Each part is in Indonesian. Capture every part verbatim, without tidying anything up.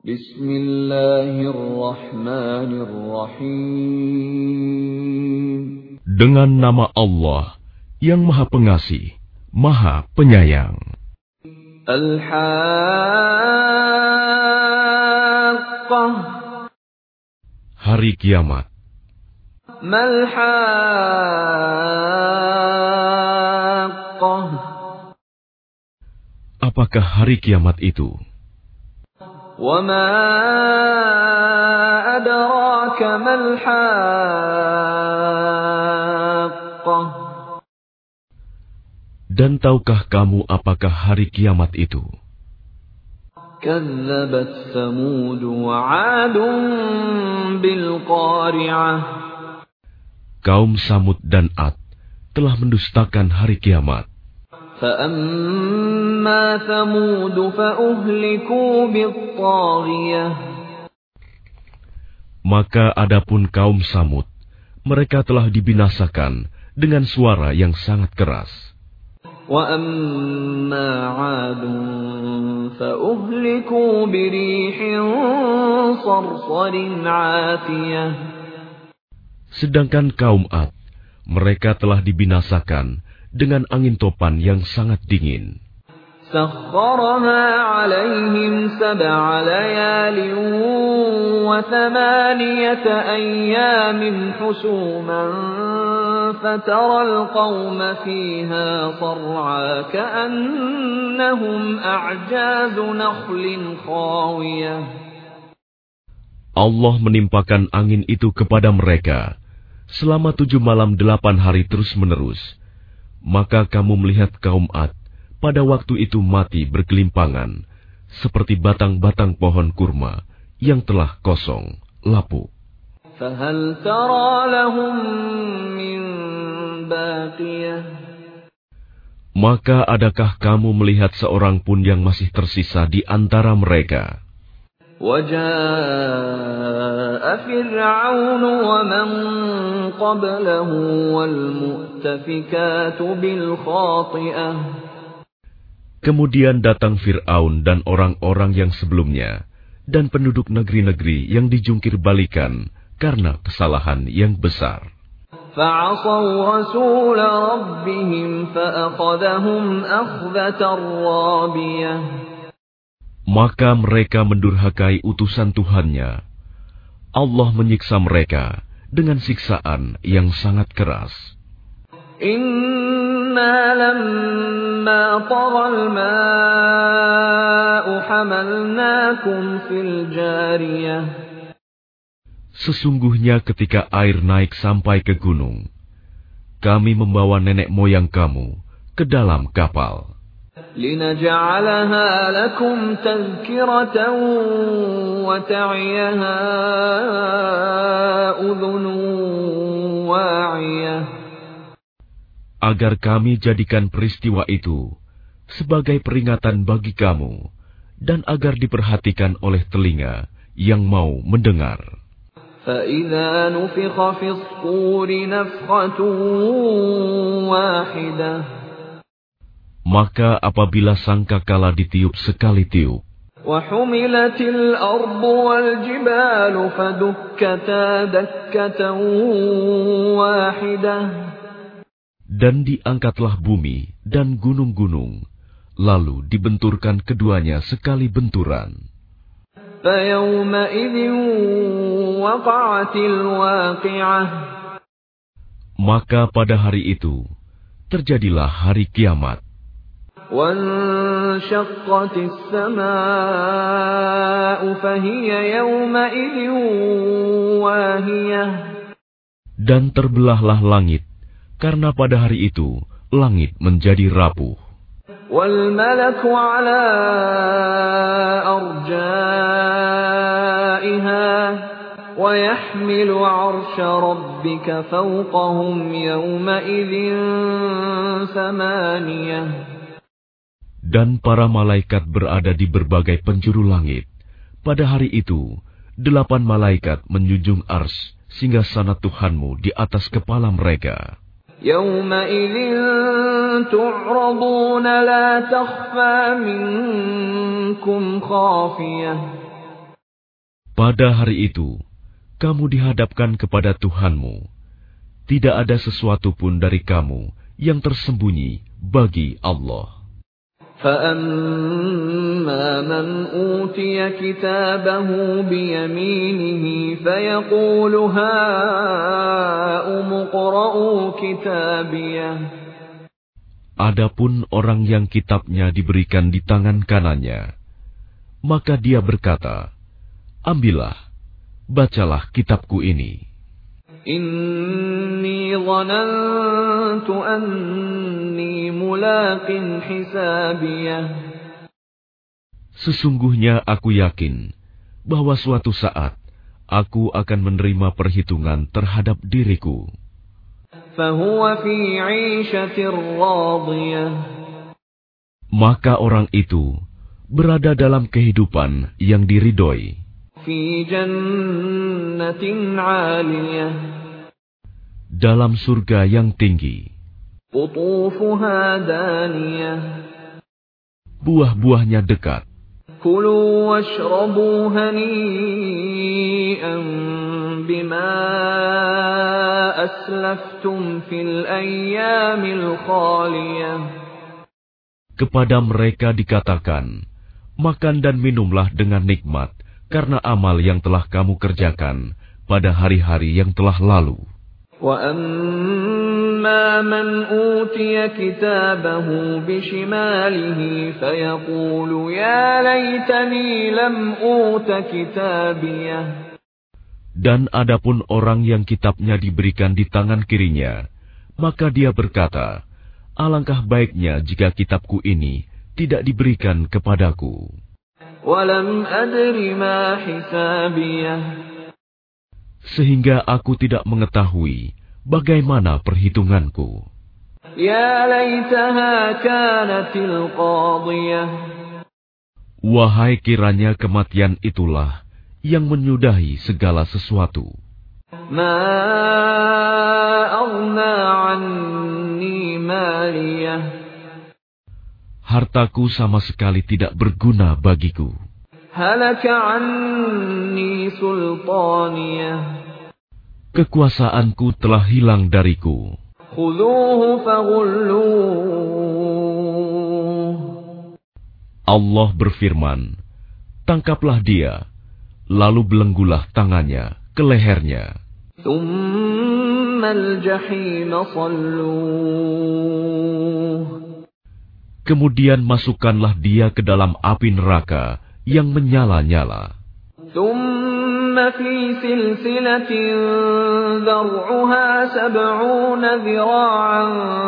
Bismillahirrahmanirrahim. Dengan nama Allah yang Maha Pengasih, Maha Penyayang. Al-Haqqah. Hari Kiamat. Mal-Haqqah. Apakah hari kiamat itu? Wa ma adraka mal-Haqqah. Dan tahukah kamu apakah hari kiamat itu? Kadzabat Tsamud wa 'Adun bil Qari'ah. Kaum Samud dan Ad telah mendustakan hari kiamat. فَأَمَّا ثَمُودُ فَأُهْلِكُوا بِالطَّاغِيَةِ. Maka adapun kaum Samud, mereka telah dibinasakan dengan suara yang sangat keras. وَأَمَّا عَادٌ فَأُهْلِكُوا بِرِيحٍ صَرْصَرٍ عَاتِيَةٍ. Sedangkan kaum Ad, mereka telah dibinasakan dengan angin topan yang sangat dingin. سَخَّرَهَا عَلَيْهِمْ سَبْعَ لَيَالٍ وَثَمَانِيَةَ أَيَّامٍ حُسُومًا فَتَرَى الْقَوْمَ فِيهَا صَرْعَىٰ كَأَنَّهُمْ أَعْجَازُ نَخْلٍ خَاوِيَةٍ. Allah menimpakan angin itu kepada mereka selama tujuh malam delapan hari terus-menerus. Maka kamu melihat kaum Ad pada waktu itu mati bergelimpangan, seperti batang-batang pohon kurma yang telah kosong, lapuk. فَهَلْ تَرَى لَهُم مِّن بَاقِيَةٍ. Maka adakah kamu melihat seorang pun yang masih tersisa di antara mereka? وَجَاءَ فِرْعَوْنُ وَمَن قَبْلَهُ وَالْمُؤْتَفِكَاتُ بِالْخَاطِئَةِ. Kemudian datang Fir'aun dan orang-orang yang sebelumnya, dan penduduk negeri-negeri yang dijungkir balikan karena kesalahan yang besar. فَعَصَوْا رَسُولَ رَبِّهِمْ فَأَخَذَهُمْ أَخْذَةً رَّابِيَةً. Maka mereka mendurhakai utusan Tuhannya. Allah menyiksa mereka dengan siksaan yang sangat keras. Inna lamma taghal ma'u hamalnakum fil jariyah. Sesungguhnya ketika air naik sampai ke gunung, kami membawa nenek moyang kamu ke dalam kapal. لِنَجْعَلَهَا لَكُمْ تَذْكِرَةً وَتَعِيَهَا أُذُنٌ وَاعِيَةٌ. Agar kami jadikan peristiwa itu sebagai peringatan bagi kamu, dan agar diperhatikan oleh telinga yang mau mendengar. فَإِذَا نُفِخَ فِي الصُّورِ نَفْخَةٌ وَاحِدَةٌ. Maka apabila sangkakala ditiup sekali tiup, وَحُمِلَتِ الْأَرْضُ وَالْجِبَالُ فَدُكَّتَا دَكَّةً وَاحِدَةً. Dan diangkatlah bumi dan gunung-gunung, lalu dibenturkan keduanya sekali benturan. فَيَوْمَئِذٍ وَقَعَتِ الْوَاقِعَةُ. Maka pada hari itu terjadilah hari kiamat. وَانشَقَّتِ السَّمَاءُ فَهِيَ يَوْمَئِذٍ وَاهِيَةٌ. Dan terbelahlah langit, karena pada hari itu langit menjadi rapuh. وَالْمَلَكُ عَلَى أَرْجَائِهَا وَيَحْمِلُ عَرْشَ رَبِّكَ فَوْقَهُمْ يَوْمَئِذٍ ثَمَانِيَةٌ. Dan para malaikat berada di berbagai penjuru langit. Pada hari itu, delapan malaikat menjunjung ars singgasana Tuhanmu di atas kepala mereka. يَوْمَئِذٍ تُعْرَضُونَ لَا تَخْفَى مِنكُمْ خَافِيَةٌ. Pada hari itu, kamu dihadapkan kepada Tuhanmu. Tidak ada sesuatu pun dari kamu yang tersembunyi bagi Allah. فَأَمَّا مَنْ أُوتِيَ كِتَابَهُ بِيَمِينِهِ فَيَقُولُ هَاؤُمُ اقْرَءُوا كِتَابِيَهْ. Adapun orang yang kitabnya diberikan di tangan kanannya, maka dia berkata, ambillah, bacalah kitabku ini. Inni dhanantu anni mulaqin hisabiyah. Sesungguhnya aku yakin bahwa suatu saat aku akan menerima perhitungan terhadap diriku. Fahuwa fi 'ishatir radiyah. Maka orang itu berada dalam kehidupan yang diridhoi. Fi jannatin 'aliyah. Dalam surga yang tinggi. Qutufuha daniyah. Buah-buahnya dekat. Kulu washrabu hani'an bima aslaftum fil ayyamil khaliyah. Kepada mereka dikatakan, makan dan minumlah dengan nikmat karena amal yang telah kamu kerjakan pada hari-hari yang telah lalu. وَأَمَّا مَنْ أُوتِيَ كِتَابَهُ بِشِمَالِهِ فَيَقُولُ يَا لَيْتَنِي لَمْ أُوتَ كِتَابِيَهْ. Dan adapun orang yang kitabnya diberikan di tangan kirinya, maka dia berkata, alangkah baiknya jika kitabku ini tidak diberikan kepadaku. وَلَمْ أَدْرِ مَا حِسَابِيَهْ. Sehingga aku tidak mengetahui bagaimana perhitunganku. Ya laitaha kanatil qadiyah. Wahai kiranya kematian itulah yang menyudahi segala sesuatu. Ma aghna anni maliyah. Hartaku sama sekali tidak berguna bagiku. Halaka anni sultaniyah. Kekuasaanku telah hilang dariku. Khudhuhu faghulluh. Allah berfirman, tangkaplah dia, lalu belenggulah tangannya ke lehernya. Thumma al-jahim salluh. Kemudian masukkanlah dia ke dalam api neraka yang menyala-nyala. Thumma fi silsilatin dhar'uha sab'una dhira'an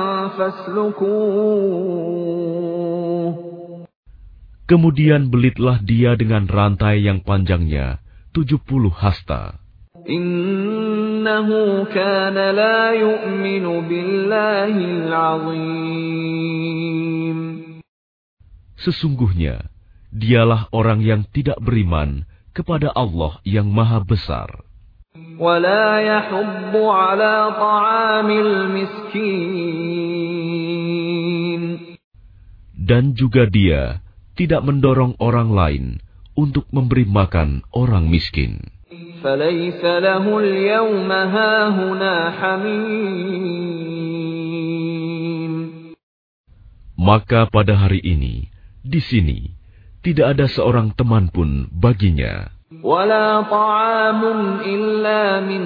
faslukuh. Kemudian belitlah dia dengan rantai yang panjangnya tujuh puluh hasta. Innahu kana la yu'minu billahil 'azim. Sesungguhnya dialah orang yang tidak beriman kepada Allah yang Maha Besar. Wala yahuddu ala ta'amil miskin. Dan juga dia tidak mendorong orang lain untuk memberi makan orang miskin. Falaysa lahu al-yawma hahuna hamim. Maka pada hari ini di sini tidak ada seorang teman pun baginya. Wala ta'amun illa min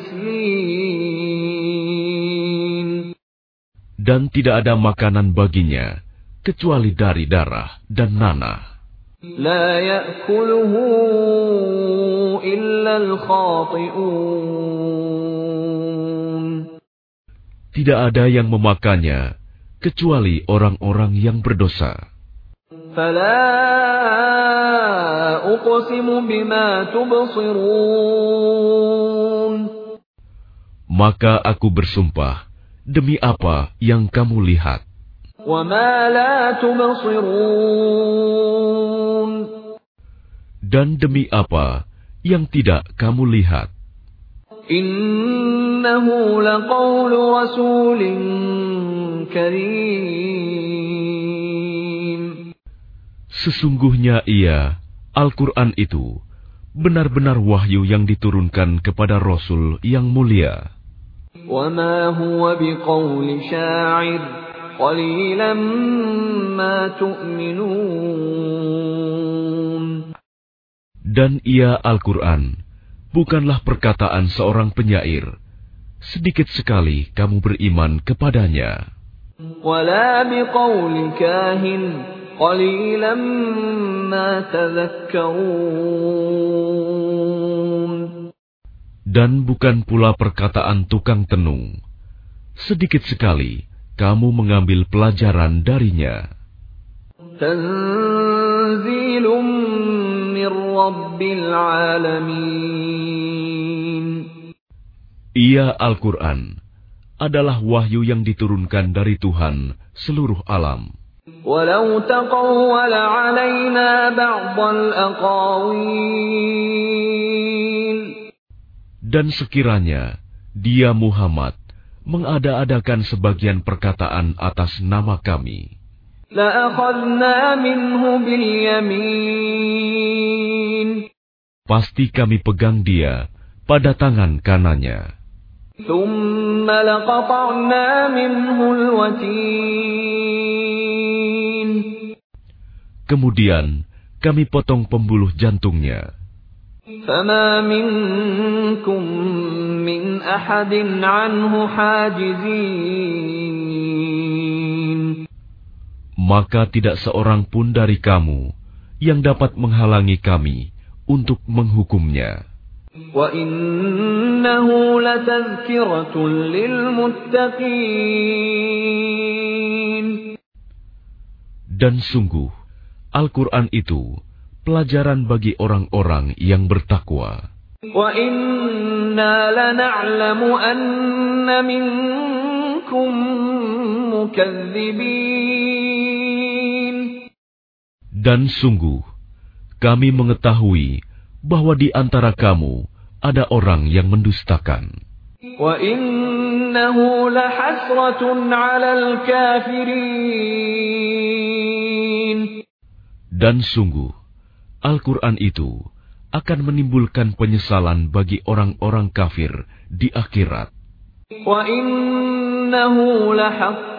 ghislin. Dan tidak ada makanan baginya kecuali dari darah dan nanah. La ya'kuluhu illa al-khati'un. Tidak ada yang memakannya kecuali orang-orang yang berdosa. Fala uqsimu bima tubsirun. Maka aku bersumpah demi apa yang kamu lihat. Wa ma la tubsirun. Dan demi apa yang tidak kamu lihat. Innahu laqawlu rasulin karim. Sesungguhnya ia, Al-Quran itu, benar-benar wahyu yang diturunkan kepada Rasul yang mulia. وَمَا هُوَ بِقَوْلِ شَاعِرٍ قَلِيلًا مَا تُؤْمِنُونَ. Dan ia Al-Quran bukanlah perkataan seorang penyair. Sedikit sekali kamu beriman kepadanya. وَلَا بِقَوْلِ كَاهِنٍ قَلِيلًا مَا تَذَكَّرُونَ. Dan bukan pula perkataan tukang tenung. Sedikit sekali kamu mengambil pelajaran darinya. Tanzilum min Rabbil Alamin. Ia Al-Quran adalah wahyu yang diturunkan dari Tuhan seluruh alam. Walau taqawwala 'alaina ba'dal aqawil. Dan sekiranya dia Muhammad mengada-adakan sebagian perkataan atas nama kami, la'akhadna minhu bil yamin. Pasti kami pegang dia pada tangan kanannya. Thumma laqata'na minhu al-watin. Kemudian kami potong pembuluh jantungnya. فَمَا مِنْكُمْ مِنْ أَحَدٍ عَنْهُ حَاجِزِينَ. Maka tidak seorang pun dari kamu yang dapat menghalangi kami untuk menghukumnya. وَإِنَّهُ لَتَذْكِرَةٌ لِلْمُتَّقِينَ. Dan sungguh, Al-Quran itu pelajaran bagi orang-orang yang bertakwa. وَإِنَّا لَنَعْلَمُ أَنَّ مِنكُم مُكَذِّبِينَ. Dan sungguh, kami mengetahui bahwa di antara kamu ada orang yang mendustakan. وَإِنَّهُ لَحَسْرَةٌ عَلَى الْكَافِرِينَ. Dan sungguh, Al-Quran itu akan menimbulkan penyesalan bagi orang-orang kafir di akhirat. وَإِنَّهُ لَحَقُّ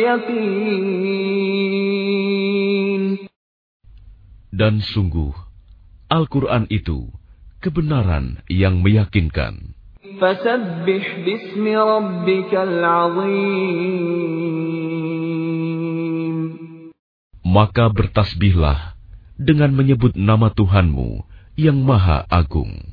الْيَقِينِ. Dan sungguh, Al-Quran itu kebenaran yang meyakinkan. فَسَبِّحْ بِاسْمِ رَبِّكَ الْعَظِيمِ. Maka bertasbihlah dengan menyebut nama Tuhanmu yang Maha Agung.